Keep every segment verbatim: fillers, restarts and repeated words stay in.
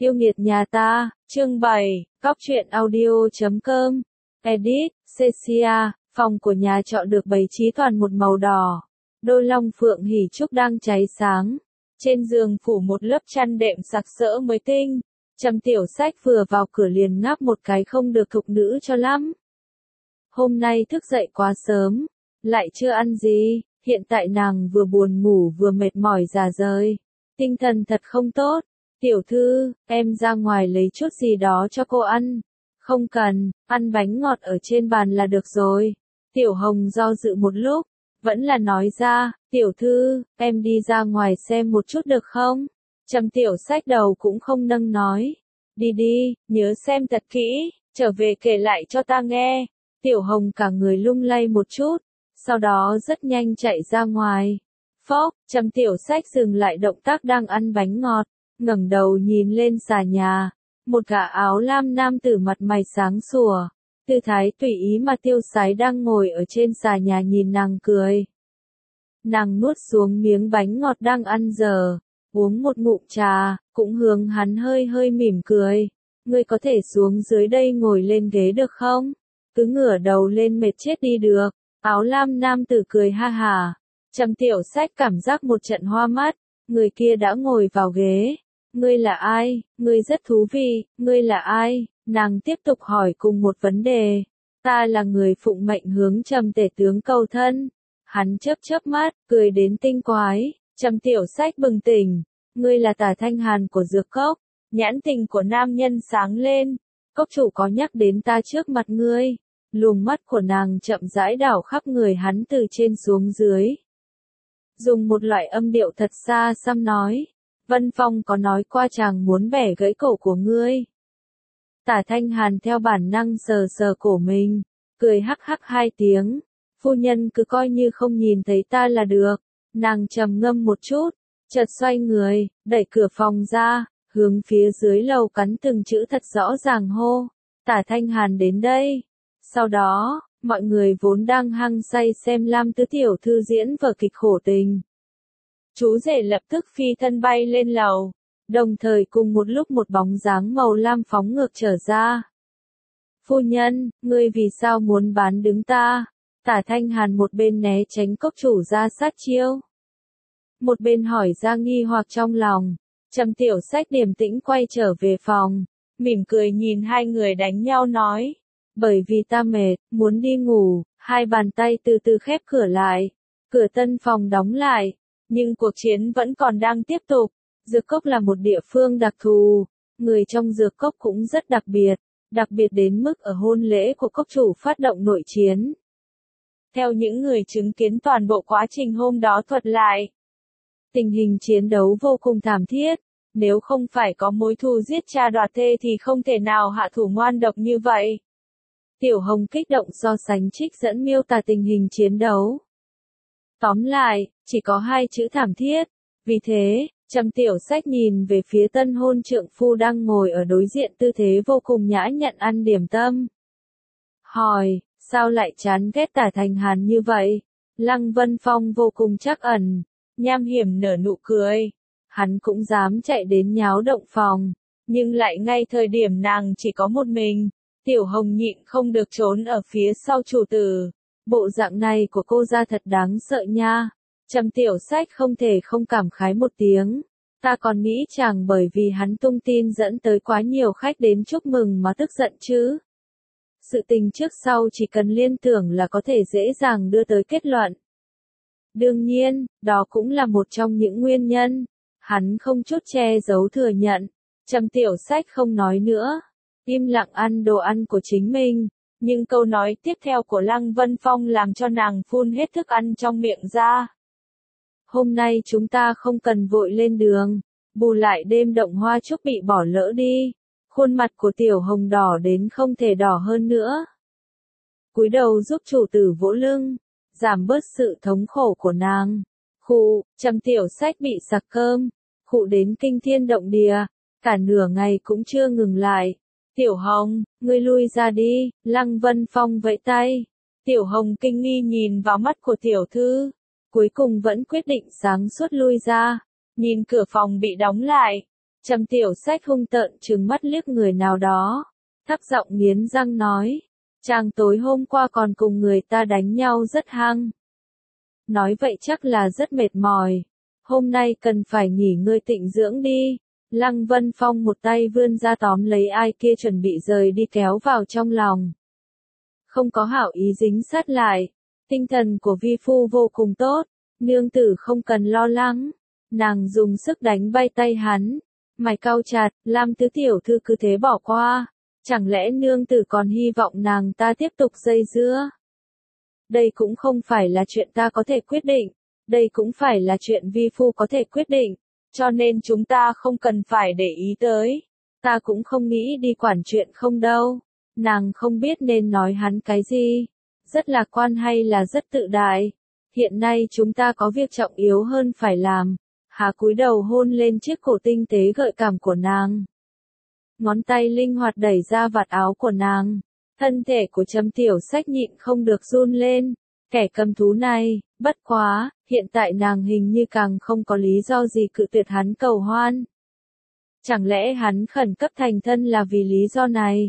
Yêu nghiệt nhà ta, chương bảy, cóc truyện audio chấm com, edit, Cecia, phòng của nhà trọ được bày trí toàn một màu đỏ. Đôi long phượng hỉ trúc đang cháy sáng. Trên giường phủ một lớp chăn đệm sặc sỡ mới tinh. Trầm Tiểu Sách vừa vào cửa liền ngáp một cái không được thục nữ cho lắm. Hôm nay thức dậy quá sớm, lại chưa ăn gì, hiện tại nàng vừa buồn ngủ vừa mệt mỏi rà rời. Tinh thần thật không tốt. Tiểu thư, em ra ngoài lấy chút gì đó cho cô ăn. Không cần, ăn bánh ngọt ở trên bàn là được rồi. Tiểu Hồng do dự một lúc, vẫn là nói ra, tiểu thư, em đi ra ngoài xem một chút được không? Trầm Tiểu Sách đầu cũng không nâng nói. Đi đi, nhớ xem thật kỹ, trở về kể lại cho ta nghe. Tiểu Hồng cả người lung lay một chút, sau đó rất nhanh chạy ra ngoài. Phốc, Trầm Tiểu Sách dừng lại động tác đang ăn bánh ngọt, ngẩng đầu nhìn lên xà nhà. Một gã áo lam nam tử mặt mày sáng sủa, tư thái tùy ý mà tiêu sái đang ngồi ở trên xà nhà nhìn nàng cười. Nàng nuốt xuống miếng bánh ngọt đang ăn dở, uống một ngụm trà, cũng hướng hắn hơi hơi mỉm cười. Ngươi có thể xuống dưới đây ngồi lên ghế được không? Cứ ngửa đầu lên mệt chết đi được. Áo lam nam tử cười ha hả. Trầm Tiểu Sách cảm giác một trận hoa mắt, người kia đã ngồi vào ghế. Ngươi là ai? Ngươi rất thú vị, ngươi là ai? Nàng tiếp tục hỏi cùng một vấn đề. Ta là người phụng mệnh hướng Trầm tể tướng cầu thân. Hắn chớp chớp mắt, cười đến tinh quái. Trầm Tiểu Sách bừng tỉnh. Ngươi là Tả Thanh Hàn của Dược Cốc. Nhãn tình của nam nhân sáng lên. Cốc chủ có nhắc đến ta trước mặt ngươi. Luồng mắt của nàng chậm rãi đảo khắp người hắn từ trên xuống dưới. Dùng một loại âm điệu thật xa xăm nói. Vân Phong có nói qua chàng muốn bẻ gãy cổ của ngươi. Tả Thanh Hàn theo bản năng sờ sờ cổ mình, cười hắc hắc hai tiếng. Phu nhân cứ coi như không nhìn thấy ta là được. Nàng trầm ngâm một chút, chợt xoay người, đẩy cửa phòng ra, hướng phía dưới lầu cắn từng chữ thật rõ ràng hô. Tả Thanh Hàn đến đây. Sau đó, mọi người vốn đang hăng say xem Lam Tứ tiểu thư diễn vở kịch khổ tình. Chú rể lập tức phi thân bay lên lầu, đồng thời cùng một lúc một bóng dáng màu lam phóng ngược trở ra. Phu nhân, ngươi vì sao muốn bán đứng ta? Tả Thanh Hàn một bên né tránh cốc chủ ra sát chiêu, một bên hỏi ra nghi hoặc trong lòng. Trầm Tiểu Sách điềm tĩnh quay trở về phòng, mỉm cười nhìn hai người đánh nhau nói. Bởi vì ta mệt, muốn đi ngủ, hai bàn tay từ từ khép cửa lại. Cửa tân phòng đóng lại. Nhưng cuộc chiến vẫn còn đang tiếp tục. Dược Cốc là một địa phương đặc thù. Người trong Dược Cốc cũng rất đặc biệt. Đặc biệt đến mức ở hôn lễ của cốc chủ phát động nội chiến. Theo những người chứng kiến toàn bộ quá trình hôm đó thuật lại. Tình hình chiến đấu vô cùng thảm thiết. Nếu không phải có mối thù giết cha đoạt thê thì không thể nào hạ thủ ngoan độc như vậy. Tiểu Hồng kích động so sánh trích dẫn miêu tả tình hình chiến đấu. Tóm lại, chỉ có hai chữ thảm thiết. Vì thế, Trầm Tiểu Sách nhìn về phía tân hôn trượng phu đang ngồi ở đối diện tư thế vô cùng nhã nhặn ăn điểm tâm. Hỏi, sao lại chán ghét Tả Thanh Hàn như vậy? Lăng Vân Phong vô cùng trắc ẩn, nham hiểm nở nụ cười. Hắn cũng dám chạy đến nháo động phòng, nhưng lại ngay thời điểm nàng chỉ có một mình. Tiểu Hồng nhịn không được trốn ở phía sau chủ tử. Bộ dạng này của cô ra thật đáng sợ nha. Trầm Tiểu Sách không thể không cảm khái một tiếng. Ta còn nghĩ chàng bởi vì hắn tung tin dẫn tới quá nhiều khách đến chúc mừng mà tức giận chứ. Sự tình trước sau chỉ cần liên tưởng là có thể dễ dàng đưa tới kết luận. Đương nhiên, đó cũng là một trong những nguyên nhân. Hắn không chút che giấu thừa nhận. Trầm Tiểu Sách không nói nữa. Im lặng ăn đồ ăn của chính mình, nhưng câu nói tiếp theo của Lăng Vân Phong làm cho nàng phun hết thức ăn trong miệng ra. Hôm nay chúng ta không cần vội lên đường, bù lại đêm động hoa trúc bị bỏ lỡ đi. Khuôn mặt của Tiểu Hồng đỏ đến không thể đỏ hơn nữa. Cúi đầu giúp chủ tử vỗ lưng, giảm bớt sự thống khổ của nàng. Khụ, Trầm Tiểu Sách bị sặc cơm, khụ đến kinh thiên động địa, cả nửa ngày cũng chưa ngừng lại. Tiểu Hồng, ngươi lui ra đi, Lăng Vân Phong vẫy tay. Tiểu Hồng kinh nghi nhìn vào mắt của tiểu thư, cuối cùng vẫn quyết định sáng suốt lui ra. Nhìn cửa phòng bị đóng lại, Trầm Tiểu Sách hung tợn trừng mắt liếc người nào đó, thấp giọng nghiến răng nói, chàng tối hôm qua còn cùng người ta đánh nhau rất hăng. Nói vậy chắc là rất mệt mỏi, hôm nay cần phải nghỉ ngơi tịnh dưỡng đi. Lăng Vân Phong một tay vươn ra tóm lấy ai kia chuẩn bị rời đi kéo vào trong lòng. Không có hảo ý dính sát lại, tinh thần của vi phu vô cùng tốt, nương tử không cần lo lắng. Nàng dùng sức đánh bay tay hắn, mày cau chặt, Lam tứ tiểu thư cứ thế bỏ qua, chẳng lẽ nương tử còn hy vọng nàng ta tiếp tục dây dưa? Đây cũng không phải là chuyện ta có thể quyết định, đây cũng phải là chuyện vi phu có thể quyết định, cho nên chúng ta không cần phải để ý tới, ta cũng không nghĩ đi quản chuyện không đâu. Nàng không biết nên nói hắn cái gì, rất lạc quan hay là rất tự đại. Hiện nay chúng ta có việc trọng yếu hơn phải làm. Hà cúi đầu hôn lên chiếc cổ tinh tế gợi cảm của nàng. Ngón tay linh hoạt đẩy ra vạt áo của nàng. Thân thể của Trầm Tiểu Sách nhịn không được run lên. Kẻ cầm thú này, bất quá, hiện tại nàng hình như càng không có lý do gì cự tuyệt hắn cầu hoan. Chẳng lẽ hắn khẩn cấp thành thân là vì lý do này?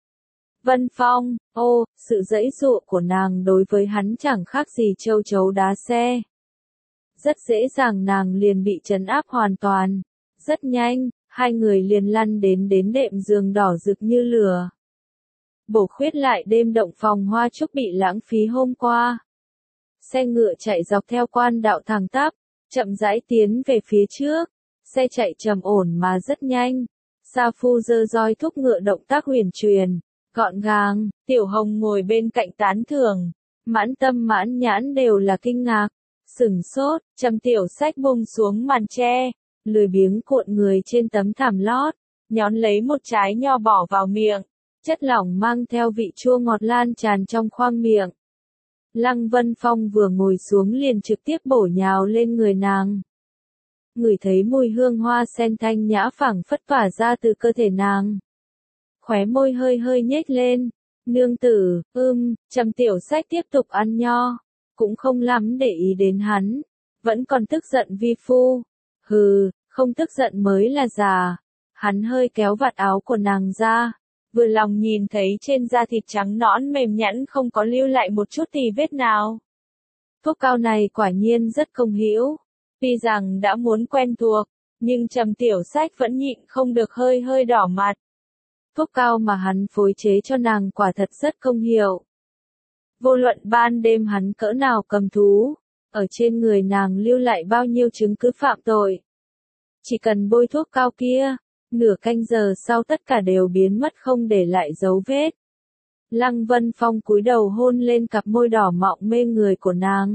Vân Phong, ô, sự giãy giụa của nàng đối với hắn chẳng khác gì châu chấu đá xe. Rất dễ dàng nàng liền bị trấn áp hoàn toàn. Rất nhanh, hai người liền lăn đến đến đệm giường đỏ rực như lửa. Bổ khuyết lại đêm động phòng hoa trúc bị lãng phí hôm qua. Xe ngựa chạy dọc theo quan đạo thẳng tắp, chậm rãi tiến về phía trước. Xe chạy trầm ổn mà rất nhanh. Sa Phu giơ roi thúc ngựa động tác huyền truyền, gọn gàng. Tiểu Hồng ngồi bên cạnh tán thưởng, mãn tâm mãn nhãn đều là kinh ngạc. Sửng sốt, Trầm Tiểu Sách buông xuống màn tre, lười biếng cuộn người trên tấm thảm lót, nhón lấy một trái nho bỏ vào miệng, chất lỏng mang theo vị chua ngọt lan tràn trong khoang miệng. Lăng Vân Phong vừa ngồi xuống liền trực tiếp bổ nhào lên người nàng. Ngửi thấy mùi hương hoa sen thanh nhã phảng phất tỏa ra từ cơ thể nàng. Khóe môi hơi hơi nhếch lên, nương tử, ưm, Trầm Tiểu Sách tiếp tục ăn nho. Cũng không lắm để ý đến hắn, vẫn còn tức giận vi phu. Hừ, không tức giận mới là già. Hắn hơi kéo vạt áo của nàng ra, vừa lòng nhìn thấy trên da thịt trắng nõn mềm nhẵn không có lưu lại một chút tì vết nào. Thuốc cao này quả nhiên rất công hữu. Tuy rằng đã muốn quen thuộc, nhưng Trầm Tiểu Sách vẫn nhịn không được hơi hơi đỏ mặt. Thuốc cao mà hắn phối chế cho nàng quả thật rất công hiệu. Vô luận ban đêm hắn cỡ nào cầm thú, ở trên người nàng lưu lại bao nhiêu chứng cứ phạm tội. Chỉ cần bôi thuốc cao kia, nửa canh giờ sau tất cả đều biến mất không để lại dấu vết. Lăng Vân Phong cúi đầu hôn lên cặp môi đỏ mọng mê người của nàng.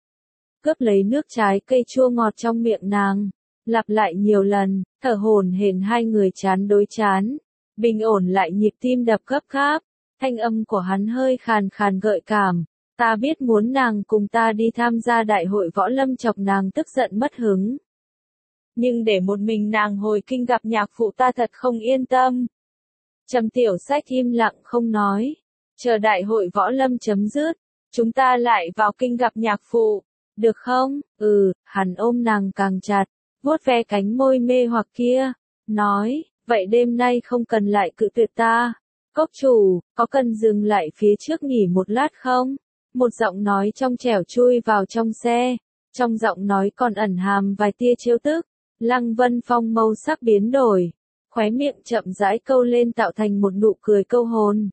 Cướp lấy nước trái cây chua ngọt trong miệng nàng, lặp lại nhiều lần, thở hổn hển hai người chán đối chán, bình ổn lại nhịp tim đập gấp gáp. Thanh âm của hắn hơi khàn khàn gợi cảm, ta biết muốn nàng cùng ta đi tham gia đại hội võ lâm chọc nàng tức giận mất hứng. Nhưng để một mình nàng hồi kinh gặp nhạc phụ ta thật không yên tâm. Trầm Tiểu Sách im lặng không nói, chờ đại hội võ lâm chấm dứt, chúng ta lại vào kinh gặp nhạc phụ, được không? Ừ, hắn ôm nàng càng chặt, vuốt ve cánh môi mê hoặc kia, nói, vậy đêm nay không cần lại cự tuyệt ta. Cốc chủ, có cần dừng lại phía trước nghỉ một lát không? Một giọng nói trong trẻo chui vào trong xe, trong giọng nói còn ẩn hàm vài tia trêu tức. Lăng Vân Phong màu sắc biến đổi, khóe miệng chậm rãi câu lên tạo thành một nụ cười câu hồn.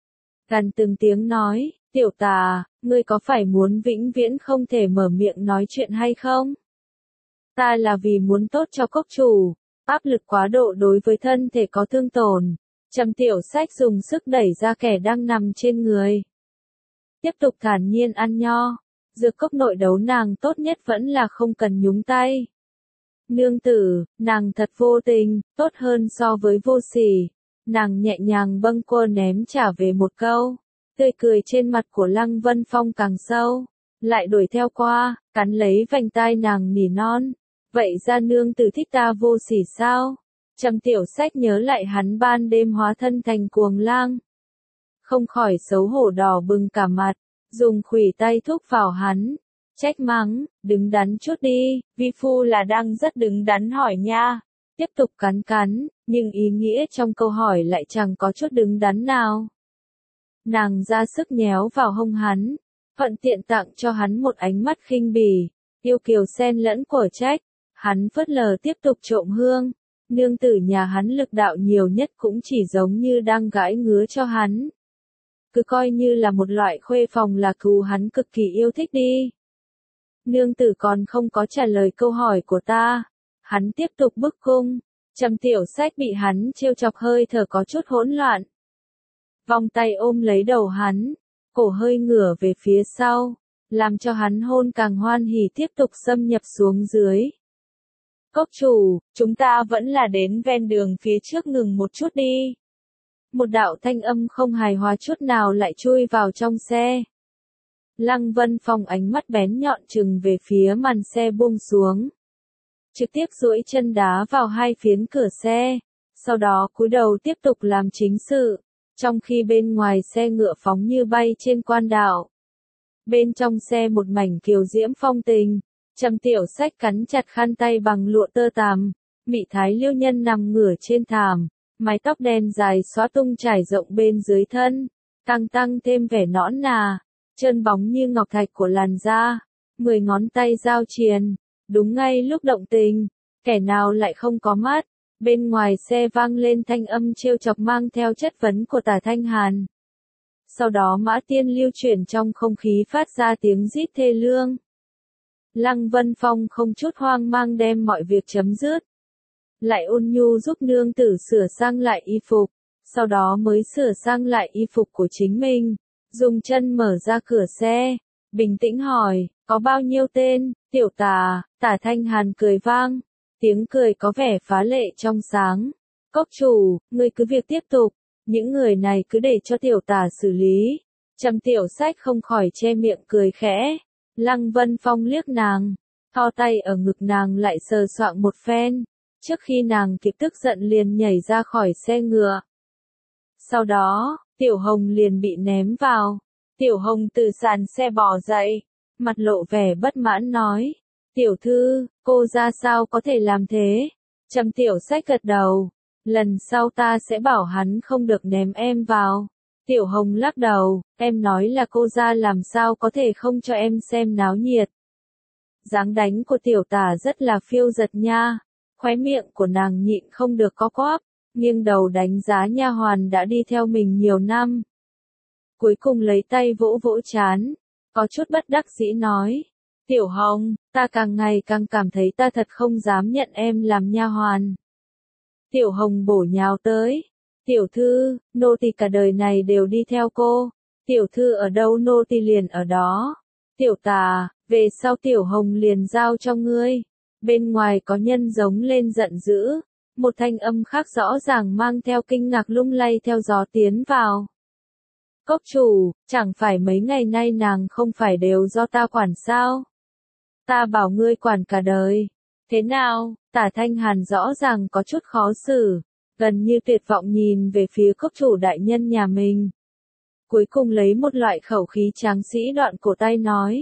Gần từng tiếng nói, tiểu tà, ngươi có phải muốn vĩnh viễn không thể mở miệng nói chuyện hay không? Ta là vì muốn tốt cho cốc chủ, áp lực quá độ đối với thân thể có thương tổn. Trầm Tiểu Sách dùng sức đẩy ra kẻ đang nằm trên người. Tiếp tục thản nhiên ăn nho. Dược cốc nội đấu nàng tốt nhất vẫn là không cần nhúng tay. Nương tử, nàng thật vô tình, tốt hơn so với vô sỉ. Nàng nhẹ nhàng bâng quơ ném trả về một câu. Tươi cười trên mặt của Lăng Vân Phong càng sâu. Lại đuổi theo qua, cắn lấy vành tai nàng nỉ non. Vậy ra nương tử thích ta vô sỉ sao? Trầm Tiểu Sách nhớ lại hắn ban đêm hóa thân thành cuồng lang. Không khỏi xấu hổ đỏ bừng cả mặt, dùng khuỷu tay thúc vào hắn. Trách mắng, đứng đắn chút đi, vi phu là đang rất đứng đắn hỏi nha. tiếp tục cắn cắn, nhưng ý nghĩa trong câu hỏi lại chẳng có chút đứng đắn nào. Nàng ra sức nhéo vào hông hắn, thuận tiện tặng cho hắn một ánh mắt khinh bỉ, yêu kiều xen lẫn của trách, hắn phớt lờ tiếp tục trộm hương, nương tử nhà hắn lực đạo nhiều nhất cũng chỉ giống như đang gãi ngứa cho hắn. Cứ coi như là một loại khuê phòng là cú hắn cực kỳ yêu thích đi. Nương tử còn không có trả lời câu hỏi của ta, hắn tiếp tục bức cung, Trầm Tiểu Sách bị hắn trêu chọc hơi thở có chút hỗn loạn. Vòng tay ôm lấy đầu hắn, cổ hơi ngửa về phía sau, làm cho hắn hôn càng hoan hỉ tiếp tục xâm nhập xuống dưới. Cốc chủ, chúng ta vẫn là đến ven đường phía trước ngừng một chút đi. Một đạo thanh âm không hài hòa chút nào lại chui vào trong xe. Lăng Vân Phong ánh mắt bén nhọn trừng về phía màn xe buông xuống. Trực tiếp duỗi chân đá vào hai phiến cửa xe, sau đó cúi đầu tiếp tục làm chính sự, trong khi bên ngoài xe ngựa phóng như bay trên quan đạo. Bên trong xe một mảnh kiều diễm phong tình, Trầm Tiểu Sách cắn chặt khăn tay bằng lụa tơ tằm, Mị Thái Liêu Nhân nằm ngửa trên thảm, mái tóc đen dài xóa tung trải rộng bên dưới thân, tăng tăng thêm vẻ nõn nà, trơn bóng như ngọc thạch của làn da, mười ngón tay giao triền, đúng ngay lúc động tình, kẻ nào lại không có mắt. Bên ngoài xe vang lên thanh âm trêu chọc mang theo chất vấn của Tả Thanh Hàn. Sau đó mã tiên lưu chuyển trong không khí phát ra tiếng rít thê lương. Lăng Vân Phong không chút hoang mang đem mọi việc chấm dứt. Lại ôn nhu giúp nương tử sửa sang lại y phục, sau đó mới sửa sang lại y phục của chính mình, dùng chân mở ra cửa xe, bình tĩnh hỏi, có bao nhiêu tên, tiểu tà, Tả Thanh Hàn cười vang, tiếng cười có vẻ phá lệ trong sáng. Cốc chủ, ngươi cứ việc tiếp tục, những người này cứ để cho tiểu tà xử lý. Trầm Tiểu Sách không khỏi che miệng cười khẽ. Lăng Vân Phong liếc nàng, thò tay ở ngực nàng lại sờ soạng một phen, trước khi nàng kịp tức giận liền nhảy ra khỏi xe ngựa. Sau đó, Tiểu Hồng liền bị ném vào. Tiểu Hồng từ sàn xe bò dậy, mặt lộ vẻ bất mãn nói, tiểu thư, cô ra sao có thể làm thế? Trầm Tiểu Sách gật đầu, lần sau ta sẽ bảo hắn không được ném em vào. Tiểu Hồng lắc đầu, em nói là cô ra làm sao có thể không cho em xem náo nhiệt. Dáng đánh của tiểu tả rất là phiêu giật nha, khóe miệng của nàng nhịn không được có quắp, nghiêng đầu đánh giá nha hoàn đã đi theo mình nhiều năm. Cuối cùng lấy tay vỗ vỗ chán, có chút bất đắc dĩ nói, Tiểu Hồng, ta càng ngày càng cảm thấy ta thật không dám nhận em làm nha hoàn. Tiểu Hồng bổ nhào tới. Tiểu thư, nô tỳ cả đời này đều đi theo cô. Tiểu thư ở đâu nô tỳ liền ở đó. Tiểu tà, về sau Tiểu Hồng liền giao cho ngươi. Bên ngoài có nhân giống lên giận dữ. Một thanh âm khác rõ ràng mang theo kinh ngạc lung lay theo gió tiến vào. Cốc chủ, chẳng phải mấy ngày nay nàng không phải đều do ta quản sao? Ta bảo ngươi quản cả đời. Thế nào? Tả Thanh Hàn rõ ràng có chút khó xử, gần như tuyệt vọng nhìn về phía cốc chủ đại nhân nhà mình. Cuối cùng lấy một loại khẩu khí tráng sĩ đoạn cổ tay nói.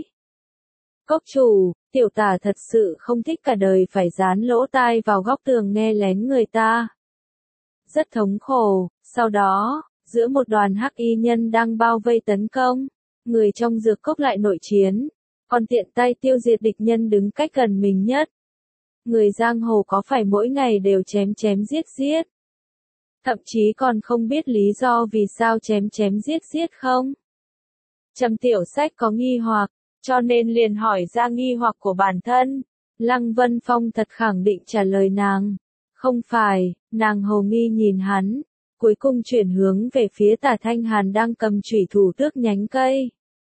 Cốc chủ, tiểu tả thật sự không thích cả đời phải dán lỗ tai vào góc tường nghe lén người ta. Rất thống khổ, sau đó, giữa một đoàn hắc y nhân đang bao vây tấn công, người trong dược cốc lại nội chiến, còn tiện tay tiêu diệt địch nhân đứng cách gần mình nhất. Người giang hồ có phải mỗi ngày đều chém chém giết giết? Thậm chí còn không biết lý do vì sao chém chém giết giết không? Trầm Tiểu Sách có nghi hoặc, cho nên liền hỏi ra nghi hoặc của bản thân. Lăng Vân Phong thật khẳng định trả lời nàng. Không phải, nàng hồ nghi nhìn hắn, cuối cùng chuyển hướng về phía Tả Thanh Hàn đang cầm chủy thủ tước nhánh cây.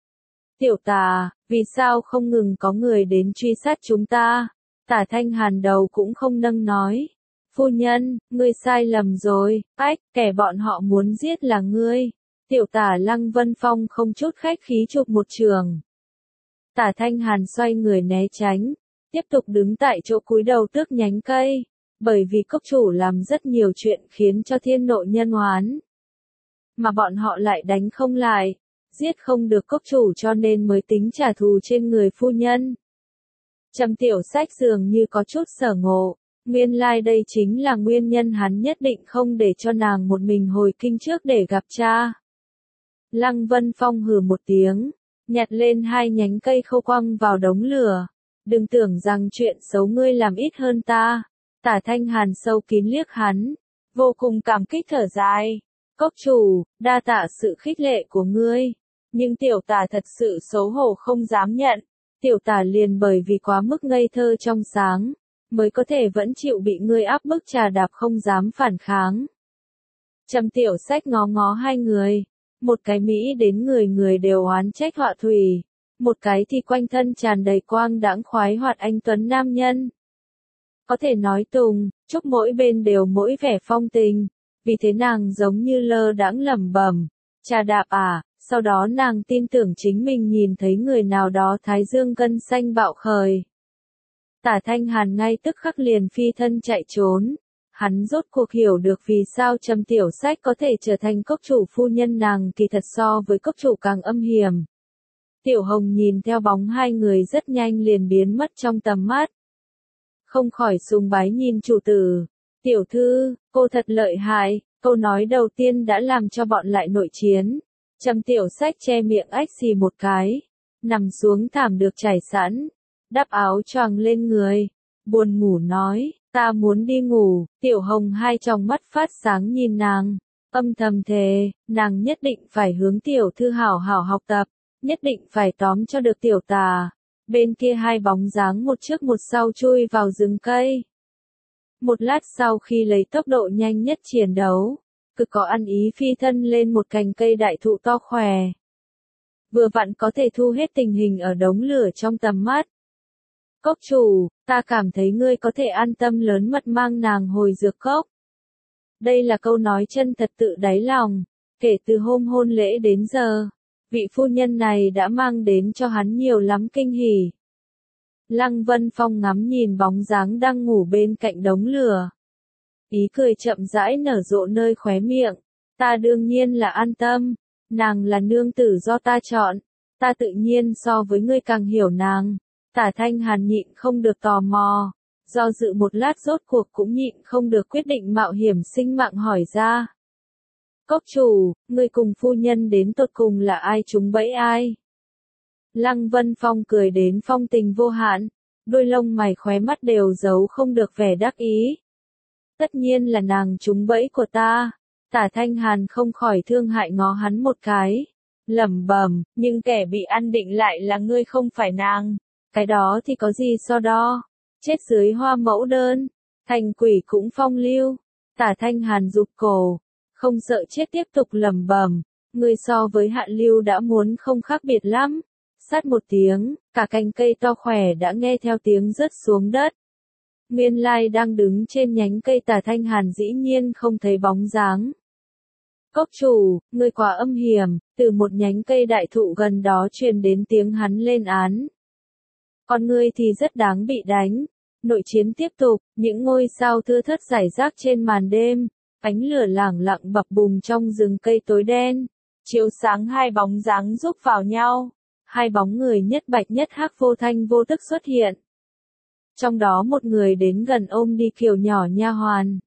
Tiểu tà, vì sao không ngừng có người đến truy sát chúng ta? Tả Thanh Hàn đầu cũng không nâng nói. Phu nhân, ngươi sai lầm rồi, ách, kẻ bọn họ muốn giết là ngươi. Tiểu tả Lăng Vân Phong không chút khách khí chụp một trường. Tả Thanh Hàn xoay người né tránh, tiếp tục đứng tại chỗ cúi đầu tước nhánh cây, bởi vì cốc chủ làm rất nhiều chuyện khiến cho thiên nộ nhân oán. Mà bọn họ lại đánh không lại, giết không được cốc chủ cho nên mới tính trả thù trên người phu nhân. Trầm Tiểu Sách dường như có chút sở ngộ, Nguyên lai like đây chính là nguyên nhân hắn nhất định không để cho nàng một mình hồi kinh trước để gặp cha. Lăng Vân Phong hừ một tiếng, nhặt lên hai nhánh cây khô quăng vào đống lửa. Đừng tưởng rằng chuyện xấu ngươi làm ít hơn ta. Tả Thanh Hàn sâu kín liếc hắn, vô cùng cảm kích thở dài. Cốc chủ, đa tạ sự khích lệ của ngươi. Nhưng tiểu tả thật sự xấu hổ không dám nhận. Tiểu tả liền bởi vì quá mức ngây thơ trong sáng, mới có thể vẫn chịu bị ngươi áp bức trà đạp không dám phản kháng. Trầm Tiểu Sách ngó ngó hai người. Một cái Mỹ đến người người đều oán trách họa thủy. Một cái thì quanh thân tràn đầy quang đãng khoái hoạt anh tuấn nam nhân. Có thể nói tùng, chúc mỗi bên đều mỗi vẻ phong tình. Vì thế nàng giống như lơ đãng lẩm bẩm, trà đạp à, sau đó nàng tin tưởng chính mình nhìn thấy người nào đó thái dương gân xanh bạo khởi. Tả Thanh Hàn ngay tức khắc liền phi thân chạy trốn. Hắn rốt cuộc hiểu được vì sao Trầm Tiểu Sách có thể trở thành cốc chủ phu nhân, nàng kỳ thật so với cốc chủ càng âm hiểm. Tiểu Hồng nhìn theo bóng hai người rất nhanh liền biến mất trong tầm mắt. Không khỏi sùng bái nhìn chủ tử. Tiểu thư, cô thật lợi hại, câu nói đầu tiên đã làm cho bọn lại nội chiến. Trầm Tiểu Sách che miệng ách xì một cái, nằm xuống thảm được trải sẵn, đắp áo choàng lên người, buồn ngủ nói, ta muốn đi ngủ. Tiểu Hồng hai tròng mắt phát sáng nhìn nàng, âm thầm thề, nàng nhất định phải hướng tiểu thư hảo hảo học tập, nhất định phải tóm cho được tiểu tà. Bên kia hai bóng dáng một trước một sau chui vào rừng cây. Một lát sau khi lấy tốc độ nhanh nhất chiến đấu, cực có ăn ý phi thân lên một cành cây đại thụ to khỏe. Vừa vặn có thể thu hết tình hình ở đống lửa trong tầm mắt. Cốc chủ, ta cảm thấy ngươi có thể an tâm lớn mật mang nàng hồi dược cốc. Đây là câu nói chân thật tự đáy lòng, kể từ hôm hôn lễ đến giờ, vị phu nhân này đã mang đến cho hắn nhiều lắm kinh hỉ. Lăng Vân Phong ngắm nhìn bóng dáng đang ngủ bên cạnh đống lửa. Ý cười chậm rãi nở rộ nơi khóe miệng, ta đương nhiên là an tâm, nàng là nương tử do ta chọn, ta tự nhiên so với ngươi càng hiểu nàng. Tả Thanh Hàn nhịn không được tò mò, do dự một lát rốt cuộc cũng nhịn không được quyết định mạo hiểm sinh mạng hỏi ra. Cốc chủ, ngươi cùng phu nhân đến tột cùng là ai trúng bẫy ai? Lăng Vân Phong cười đến phong tình vô hạn, đôi lông mày khóe mắt đều giấu không được vẻ đắc ý. Tất nhiên là nàng trúng bẫy của ta. Tả Thanh Hàn không khỏi thương hại ngó hắn một cái, lẩm bẩm, nhưng kẻ bị ăn định lại là ngươi không phải nàng. Cái đó thì có gì so đo, chết dưới hoa mẫu đơn, thành quỷ cũng phong lưu. Tả Thanh Hàn rụt cổ, không sợ chết tiếp tục lẩm bẩm, ngươi so với Hạ Lưu đã muốn không khác biệt lắm. Sát một tiếng, cả cành cây to khỏe đã nghe theo tiếng rớt xuống đất. Nguyên lai đang đứng trên nhánh cây Tả Thanh Hàn dĩ nhiên không thấy bóng dáng. Cốc chủ, ngươi quá âm hiểm, từ một nhánh cây đại thụ gần đó truyền đến tiếng hắn lên án. Còn ngươi thì rất đáng bị đánh. Nội chiến tiếp tục, những ngôi sao thưa thớt rải rác trên màn đêm, ánh lửa lẳng lặng bập bùng trong rừng cây tối đen, chiếu sáng hai bóng dáng giúp vào nhau. Hai bóng người nhất bạch nhất hắc vô thanh vô tức xuất hiện. Trong đó một người đến gần ôm đi Kiều nhỏ nha hoàn.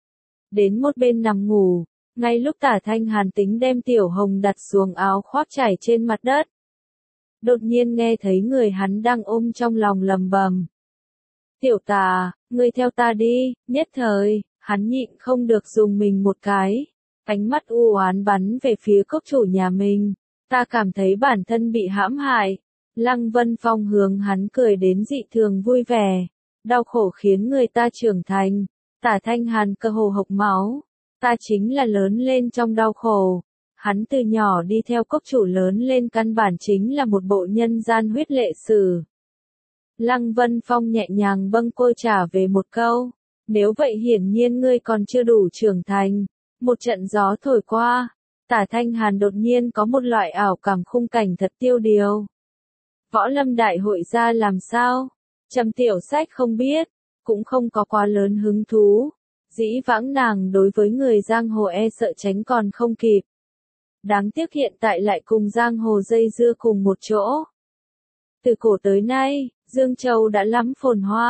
Đến một bên nằm ngủ, ngay lúc Tả Thanh Hàn tính đem Tiểu Hồng đặt xuống áo khoác trải trên mặt đất. Đột nhiên nghe thấy người hắn đang ôm trong lòng lầm bầm. Tiểu Tà, ngươi theo ta đi. Nhất thời, hắn nhịn không được dùng mình một cái. Ánh mắt u oán bắn về phía cốc chủ nhà mình. Ta cảm thấy bản thân bị hãm hại. Lăng Vân Phong hướng hắn cười đến dị thường vui vẻ. Đau khổ khiến người ta trưởng thành. Tả Thanh Hàn cơ hồ hộc máu. Ta chính là lớn lên trong đau khổ. Hắn từ nhỏ đi theo cốc chủ lớn lên căn bản chính là một bộ nhân gian huyết lệ sử. Lăng Vân Phong nhẹ nhàng bâng côi trả về một câu. Nếu vậy hiển nhiên ngươi còn chưa đủ trưởng thành. Một trận gió thổi qua. Tả Thanh Hàn đột nhiên có một loại ảo cảm khung cảnh thật tiêu điều. Võ lâm đại hội ra làm sao? Trầm Tiểu Sách không biết, cũng không có quá lớn hứng thú. Dĩ vãng nàng đối với người giang hồ e sợ tránh còn không kịp. Đáng tiếc hiện tại lại cùng giang hồ dây dưa cùng một chỗ. Từ cổ tới nay, Dương Châu đã lắm phồn hoa,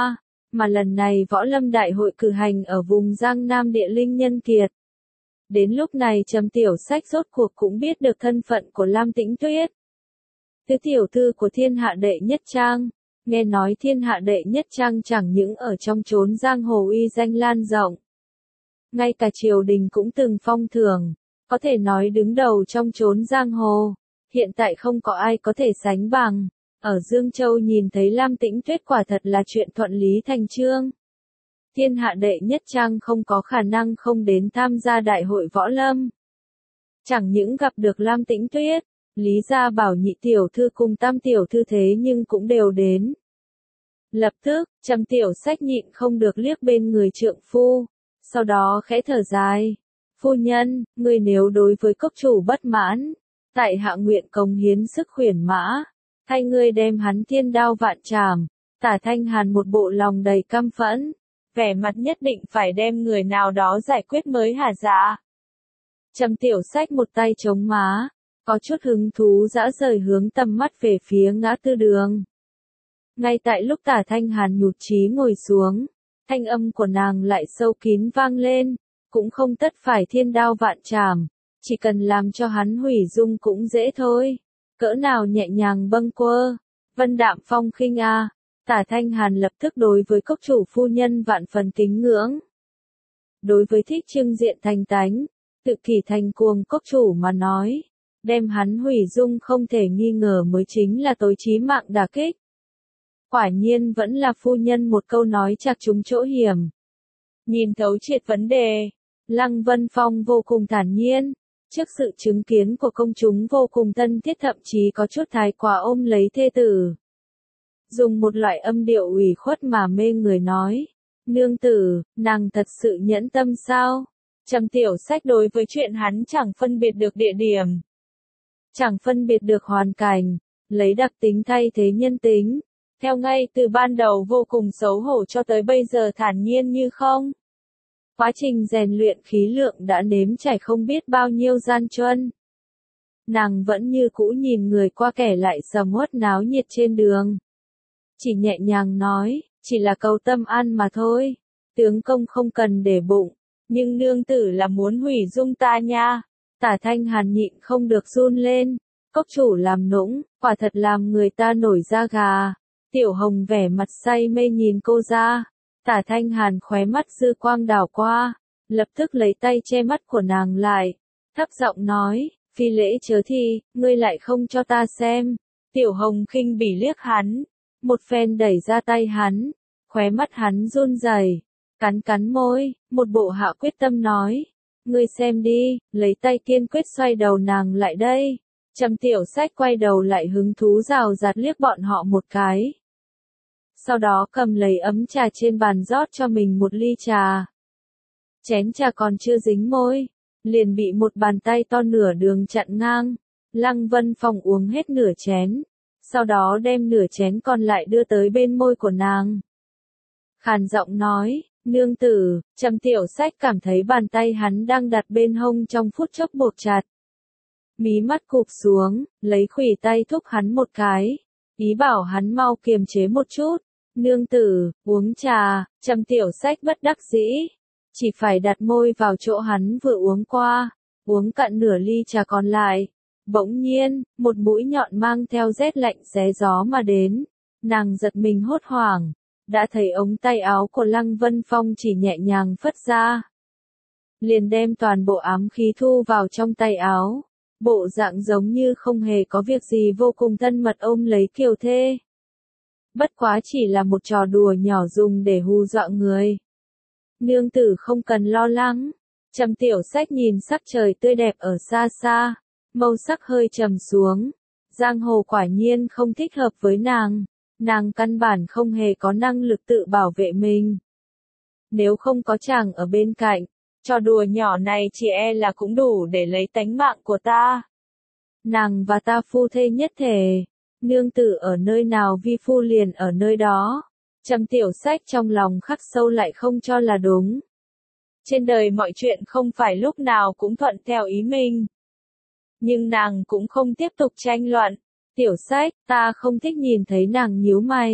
mà lần này võ lâm đại hội cử hành ở vùng Giang Nam địa linh nhân kiệt. Đến lúc này Trầm Tiểu Sách rốt cuộc cũng biết được thân phận của Lam Tĩnh Tuyết. Tứ tiểu thư của thiên hạ đệ nhất trang, nghe nói thiên hạ đệ nhất trang chẳng những ở trong chốn giang hồ uy danh lan rộng. Ngay cả triều đình cũng từng phong thưởng, có thể nói đứng đầu trong chốn giang hồ, hiện tại không có ai có thể sánh bằng. Ở Dương Châu nhìn thấy Lam Tĩnh Tuyết quả thật là chuyện thuận lý thành chương. Thiên hạ đệ nhất trang không có khả năng không đến tham gia đại hội võ lâm. Chẳng những gặp được Lam Tĩnh Tuyết, Lý Gia Bảo nhị tiểu thư cùng tam tiểu thư thế nhưng cũng đều đến. Lập tức, Trầm Tiểu Sách nhịn không được liếc bên người trượng phu, sau đó khẽ thở dài. Phu nhân, người nếu đối với cốc chủ bất mãn, tại hạ nguyện cống hiến sức khuyển mã, thay ngươi đem hắn thiên đao vạn trảm. Tả Thanh Hàn một bộ lòng đầy căm phẫn, vẻ mặt nhất định phải đem người nào đó giải quyết mới hả dạ. Trầm Tiểu Sách một tay chống má, có chút hứng thú dã rời hướng tầm mắt về phía ngã tư đường. Ngay tại lúc Tả Thanh Hàn nhụt chí ngồi xuống, thanh âm của nàng lại sâu kín vang lên, cũng không tất phải thiên đao vạn trảm, chỉ cần làm cho hắn hủy dung cũng dễ thôi. Cỡ nào nhẹ nhàng bâng quơ, vân đạm phong khinh a. Tả Thanh Hàn lập tức đối với cốc chủ phu nhân vạn phần kính ngưỡng. Đối với thích trưng diện thành tánh, tự kỷ thành cuồng cốc chủ mà nói, đem hắn hủy dung không thể nghi ngờ mới chính là tối chí mạng đả kích. Quả nhiên vẫn là phu nhân một câu nói chạc trúng chỗ hiểm. Nhìn thấu triệt vấn đề, Lăng Vân Phong vô cùng thản nhiên, trước sự chứng kiến của công chúng vô cùng thân thiết, thậm chí có chút thái quá ôm lấy thê tử. Dùng một loại âm điệu ủy khuất mà mê người nói, nương tử, nàng thật sự nhẫn tâm sao? Trầm Tiểu Sách đối với chuyện hắn chẳng phân biệt được địa điểm, chẳng phân biệt được hoàn cảnh, lấy đặc tính thay thế nhân tính, theo ngay từ ban đầu vô cùng xấu hổ cho tới bây giờ thản nhiên như không. Quá trình rèn luyện khí lượng đã nếm trải không biết bao nhiêu gian truân. Nàng vẫn như cũ nhìn người qua kẻ lại sầm uất náo nhiệt trên đường. Chỉ nhẹ nhàng nói, chỉ là cầu tâm an mà thôi. Tướng công không cần để bụng, nhưng nương tử là muốn hủy dung ta nha. Tả Thanh Hàn nhịn không được run lên, cốc chủ làm nũng, quả thật làm người ta nổi da gà. Tiểu Hồng vẻ mặt say mê nhìn cô ra. Tả Thanh Hàn khóe mắt dư quang đảo qua, lập tức lấy tay che mắt của nàng lại, thấp giọng nói, phi lễ chớ thi, ngươi lại không cho ta xem. Tiểu Hồng khinh bỉ liếc hắn, một phen đẩy ra tay hắn, khóe mắt hắn run rẩy, cắn cắn môi, một bộ hạ quyết tâm nói, ngươi xem đi, lấy tay kiên quyết xoay đầu nàng lại đây. Trầm Tiểu Sách quay đầu lại hứng thú rào rạt liếc bọn họ một cái. Sau đó cầm lấy ấm trà trên bàn rót cho mình một ly trà. Chén trà còn chưa dính môi, liền bị một bàn tay to nửa đường chặn ngang. Lăng Vân Phong uống hết nửa chén, sau đó đem nửa chén còn lại đưa tới bên môi của nàng. Khàn giọng nói, nương tử. Trầm Tiểu Sách cảm thấy bàn tay hắn đang đặt bên hông trong phút chốc buộc chặt. Mí mắt cụp xuống, lấy khuỷu tay thúc hắn một cái, ý bảo hắn mau kiềm chế một chút. Nương tử, uống trà. Trầm Tiểu Sách bất đắc dĩ, chỉ phải đặt môi vào chỗ hắn vừa uống qua, uống cạn nửa ly trà còn lại. Bỗng nhiên, một mũi nhọn mang theo rét lạnh xé gió mà đến, nàng giật mình hốt hoảng, đã thấy ống tay áo của Lăng Vân Phong chỉ nhẹ nhàng phất ra, liền đem toàn bộ ám khí thu vào trong tay áo, bộ dạng giống như không hề có việc gì, vô cùng thân mật ôm lấy kiều thê. Bất quá chỉ là một trò đùa nhỏ dùng để hù dọa người. Nương tử không cần lo lắng. Trầm Tiểu Sách nhìn sắc trời tươi đẹp ở xa xa, màu sắc hơi trầm xuống. Giang hồ quả nhiên không thích hợp với nàng, nàng căn bản không hề có năng lực tự bảo vệ mình. Nếu không có chàng ở bên cạnh, trò đùa nhỏ này chỉ e là cũng đủ để lấy tánh mạng của ta. Nàng và ta phu thê nhất thể, nương tử ở nơi nào vi phu liền ở nơi đó. Trầm Tiểu Sách trong lòng khắc sâu lại không cho là đúng. Trên đời mọi chuyện không phải lúc nào cũng thuận theo ý mình. Nhưng nàng cũng không tiếp tục tranh luận. Tiểu Sách, ta không thích nhìn thấy nàng nhíu mày.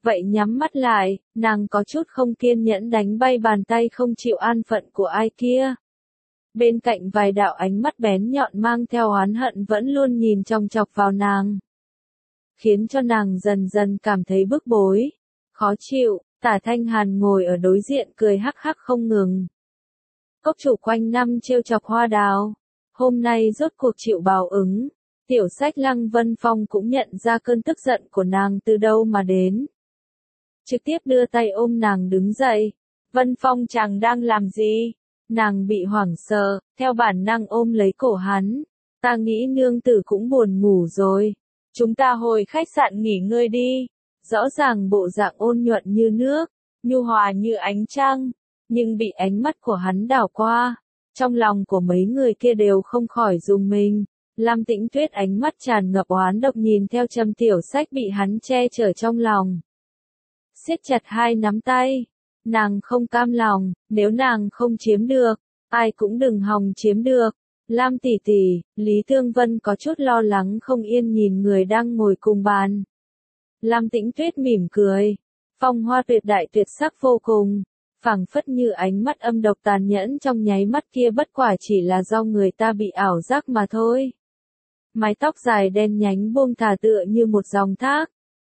Vậy nhắm mắt lại, nàng có chút không kiên nhẫn đánh bay bàn tay không chịu an phận của ai kia. Bên cạnh vài đạo ánh mắt bén nhọn mang theo oán hận vẫn luôn nhìn chòng chọc vào nàng. Khiến cho nàng dần dần cảm thấy bức bối, khó chịu. Tả Thanh Hàn ngồi ở đối diện cười hắc hắc không ngừng. Cốc chủ quanh năm trêu chọc Hoa Đào, hôm nay rốt cuộc chịu báo ứng. Tiểu Sách Lăng Vân Phong cũng nhận ra cơn tức giận của nàng từ đâu mà đến. Trực tiếp đưa tay ôm nàng đứng dậy. Vân Phong chàng đang làm gì? Nàng bị hoảng sợ, theo bản năng ôm lấy cổ hắn. Ta nghĩ nương tử cũng buồn ngủ rồi. Chúng ta hồi khách sạn nghỉ ngơi đi. Rõ ràng bộ dạng ôn nhuận như nước, nhu hòa như ánh trăng, nhưng bị ánh mắt của hắn đảo qua. Trong lòng của mấy người kia đều không khỏi rùng mình. Lam Tĩnh Tuyết ánh mắt tràn ngập oán độc nhìn theo Trầm Tiểu Sách bị hắn che chở trong lòng. Siết chặt hai nắm tay. Nàng không cam lòng, nếu nàng không chiếm được, ai cũng đừng hòng chiếm được. Lam tỷ tỷ, Lý Thương Vân có chút lo lắng không yên nhìn người đang ngồi cùng bàn. Lam Tĩnh Tuyết mỉm cười. Phong hoa tuyệt đại tuyệt sắc vô cùng. Phảng phất như ánh mắt âm độc tàn nhẫn trong nháy mắt kia bất quả chỉ là do người ta bị ảo giác mà thôi. Mái tóc dài đen nhánh buông thả tựa như một dòng thác.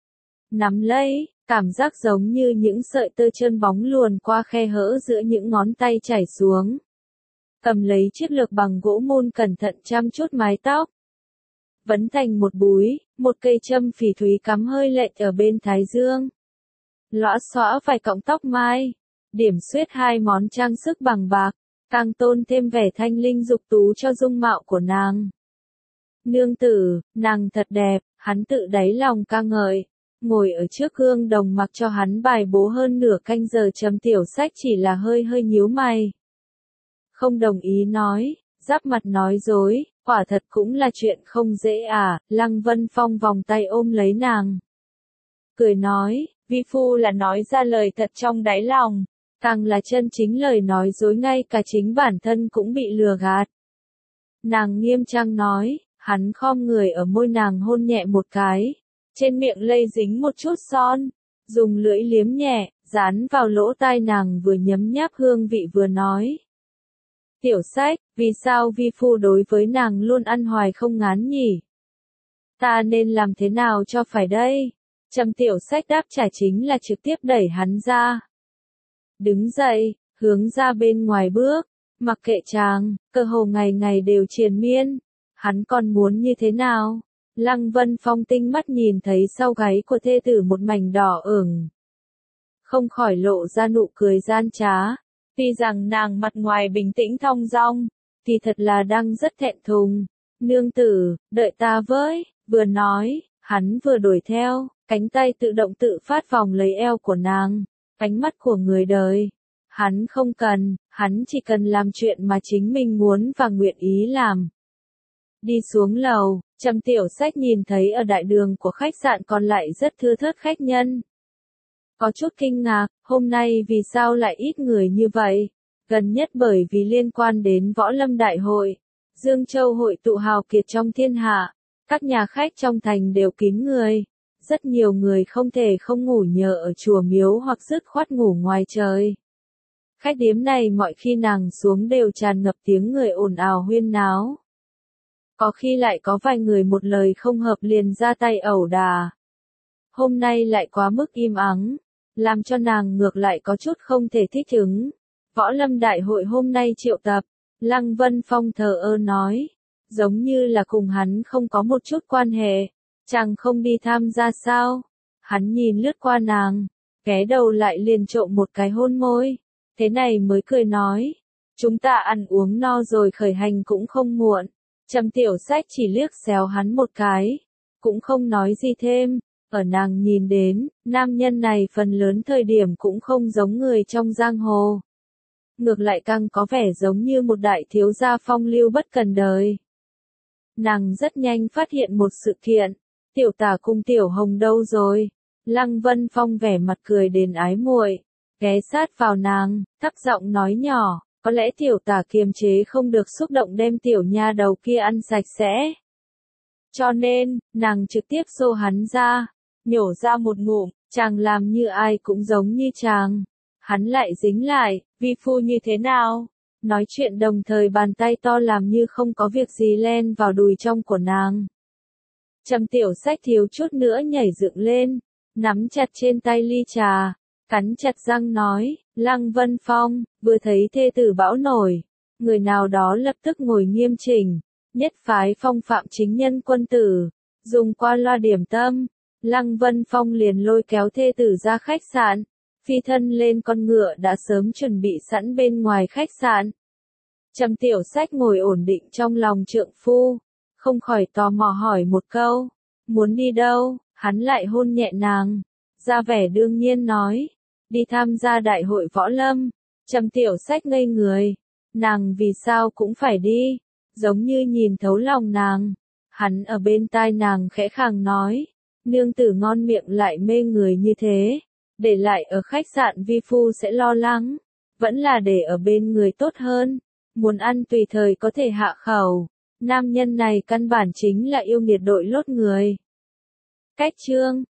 Nắm lấy, cảm giác giống như những sợi tơ chân bóng luồn qua khe hở giữa những ngón tay chảy xuống. Cầm lấy chiếc lược bằng gỗ mun cẩn thận chăm chút mái tóc. Vấn thành một búi, một cây châm phỉ thúy cắm hơi lệch ở bên thái dương. Lõa xõa vài cọng tóc mai, điểm xuyết hai món trang sức bằng bạc, càng tôn thêm vẻ thanh linh dục tú cho dung mạo của nàng. Nương tử, nàng thật đẹp, hắn tự đáy lòng ca ngợi. Ngồi ở trước gương đồng mặc cho hắn bài bố hơn nửa canh giờ Trầm Tiểu Sách chỉ là hơi hơi nhíu mày. Không đồng ý nói, giáp mặt nói dối, quả thật cũng là chuyện không dễ à, Lăng Vân Phong vòng tay ôm lấy nàng. Cười nói, vi phu là nói ra lời thật trong đáy lòng, càng là chân chính lời nói dối ngay cả chính bản thân cũng bị lừa gạt. Nàng nghiêm trang nói, hắn khom người ở môi nàng hôn nhẹ một cái. Trên miệng lây dính một chút son, dùng lưỡi liếm nhẹ, dán vào lỗ tai nàng vừa nhấm nháp hương vị vừa nói. Tiểu Sách, vì sao vi phu đối với nàng luôn ăn hoài không ngán nhỉ? Ta nên làm thế nào cho phải đây? Trầm Tiểu Sách đáp trả chính là trực tiếp đẩy hắn ra. Đứng dậy, hướng ra bên ngoài bước, mặc kệ chàng, cơ hồ ngày ngày đều triền miên. Hắn còn muốn như thế nào? Lăng Vân Phong tinh mắt nhìn thấy sau gáy của thê tử một mảnh đỏ ửng. Không khỏi lộ ra nụ cười gian trá. Tuy rằng nàng mặt ngoài bình tĩnh thong dong, thì thật là đang rất thẹn thùng. Nương tử, đợi ta với, vừa nói, hắn vừa đuổi theo, cánh tay tự động tự phát vòng lấy eo của nàng, ánh mắt của người đời. Hắn không cần, hắn chỉ cần làm chuyện mà chính mình muốn và nguyện ý làm. Đi xuống lầu, Trầm Tiểu Sách nhìn thấy ở đại đường của khách sạn còn lại rất thưa thớt khách nhân. Có chút kinh ngạc, hôm nay vì sao lại ít người như vậy? Gần nhất bởi vì liên quan đến Võ Lâm Đại hội, Dương Châu hội tụ hào kiệt trong thiên hạ, các nhà khách trong thành đều kín người. Rất nhiều người không thể không ngủ nhờ ở chùa miếu hoặc dứt khoát ngủ ngoài trời. Khách điếm này mọi khi nàng xuống đều tràn ngập tiếng người ồn ào huyên náo. Có khi lại có vài người một lời không hợp liền ra tay ẩu đà. Hôm nay lại quá mức im ắng, làm cho nàng ngược lại có chút không thể thích ứng. Võ Lâm Đại hội hôm nay triệu tập, Lăng Vân Phong thờ ơ nói, giống như là cùng hắn không có một chút quan hệ, chàng không đi tham gia sao? Hắn nhìn lướt qua nàng, ghé đầu lại liền trộm một cái hôn môi, thế này mới cười nói, chúng ta ăn uống no rồi khởi hành cũng không muộn. Trầm Tiểu Sách chỉ liếc xéo hắn một cái, cũng không nói gì thêm. Ở nàng nhìn đến, nam nhân này phần lớn thời điểm cũng không giống người trong giang hồ. Ngược lại càng có vẻ giống như một đại thiếu gia phong lưu bất cần đời. Nàng rất nhanh phát hiện một sự kiện, Tiểu Tả cùng Tiểu Hồng đâu rồi? Lăng Vân Phong vẻ mặt cười đến ái muội, ghé sát vào nàng, thấp giọng nói nhỏ, có lẽ Tiểu Tả kiềm chế không được xúc động đem tiểu nha đầu kia ăn sạch sẽ. Cho nên, nàng trực tiếp xô hắn ra, nhổ ra một ngụm, Chàng làm như ai cũng giống như chàng. Hắn lại dính lại, vi phu như thế nào? Nói chuyện đồng thời bàn tay to làm như không có việc gì len vào đùi trong của nàng. Trầm Tiểu Sách thiếu chút nữa nhảy dựng lên, nắm chặt trên tay ly trà, cắn chặt răng nói, Lăng Vân Phong, vừa thấy thê tử bão nổi, người nào đó lập tức ngồi nghiêm chỉnh, nhất phái phong phạm chính nhân quân tử, dùng qua loa điểm tâm, Lăng Vân Phong liền lôi kéo thê tử ra khách sạn, phi thân lên con ngựa đã sớm chuẩn bị sẵn bên ngoài khách sạn. Trầm Tiểu Sách ngồi ổn định trong lòng trượng phu, không khỏi tò mò hỏi một câu, muốn đi đâu? Hắn lại hôn nhẹ nàng, ra vẻ đương nhiên nói, đi tham gia đại hội võ lâm. Trầm Tiểu Sách ngây người, nàng vì sao cũng phải đi, giống như nhìn thấu lòng nàng. Hắn ở bên tai nàng khẽ khàng nói, nương tử ngon miệng lại mê người như thế, để lại ở khách sạn vi phu sẽ lo lắng, vẫn là để ở bên người tốt hơn, muốn ăn tùy thời có thể hạ khẩu. Nam nhân này căn bản chính là yêu nghiệt đội lốt người. Cách chương